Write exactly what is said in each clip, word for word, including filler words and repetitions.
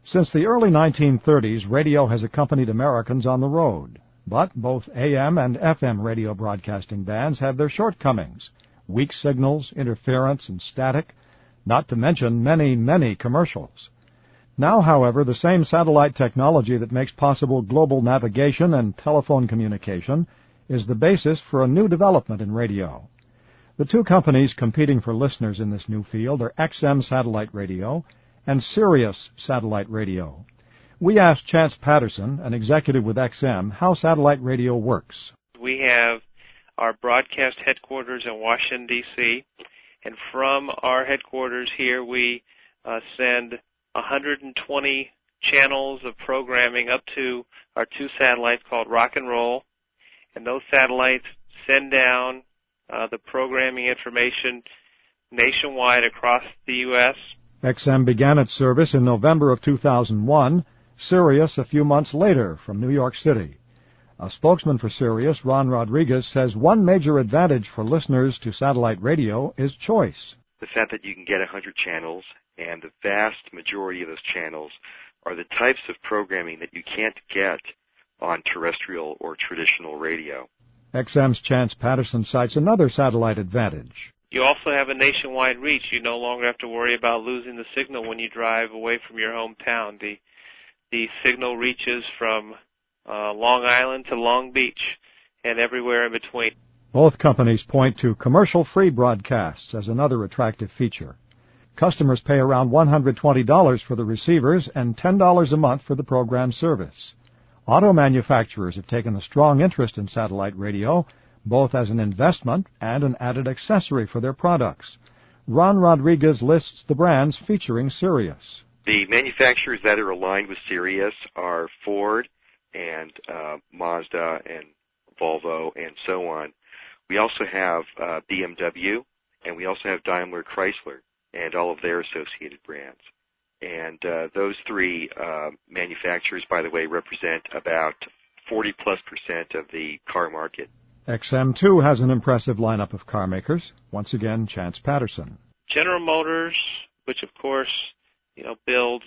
Since the early nineteen thirties, radio has accompanied Americans on the road. But both A M and F M radio broadcasting bands have their shortcomings: weak signals, interference, and static, not to mention many, many commercials. Now, however, the same satellite technology that makes possible global navigation and telephone communication is the basis for a new development in radio. The two companies competing for listeners in this new field are X M Satellite Radio and Sirius Satellite Radio. We asked Chance Patterson, an executive with X M, how satellite radio works. We have our broadcast headquarters in Washington, D C, and from our headquarters here we uh, send one hundred twenty channels of programming up to our two satellites called Rock and Roll, and those satellites send down uh, the programming information nationwide across the U S X M began its service in November of two thousand one, Sirius a few months later from New York City. A spokesman for Sirius, Ron Rodriguez, says one major advantage for listeners to satellite radio is choice. The fact that you can get one hundred channels, and the vast majority of those channels are the types of programming that you can't get on terrestrial or traditional radio. X M's Chance Patterson cites another satellite advantage. You also have a nationwide reach. You no longer have to worry about losing the signal when you drive away from your hometown. The the signal reaches from uh, Long Island to Long Beach and everywhere in between. Both companies point to commercial-free broadcasts as another attractive feature. Customers pay around one hundred twenty dollars for the receivers and ten dollars a month for the program service. Auto manufacturers have taken a strong interest in satellite radio, both as an investment and an added accessory for their products. Ron Rodriguez lists the brands featuring Sirius. The manufacturers that are aligned with Sirius are Ford and uh, Mazda and Volvo and so on. We also have uh, B M W, and we also have Daimler Chrysler and all of their associated brands. And uh, those three uh, manufacturers, by the way, represent about forty plus percent of the car market. X M, too, has an impressive lineup of car makers. Once again, Chance Patterson. General Motors, which of course, you know, builds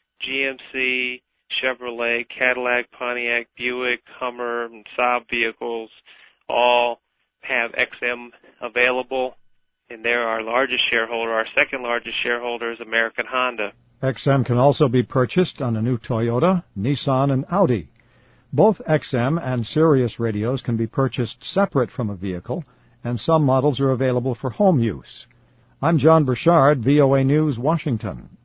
G M C, Chevrolet, Cadillac, Pontiac, Buick, Hummer, and Saab vehicles, all have X M available, and they're our largest shareholder. Our second largest shareholder is American Honda. X M can also be purchased on a new Toyota, Nissan, and Audi. Both X M and Sirius radios can be purchased separate from a vehicle, and some models are available for home use. I'm John Burchard, V O A News, Washington.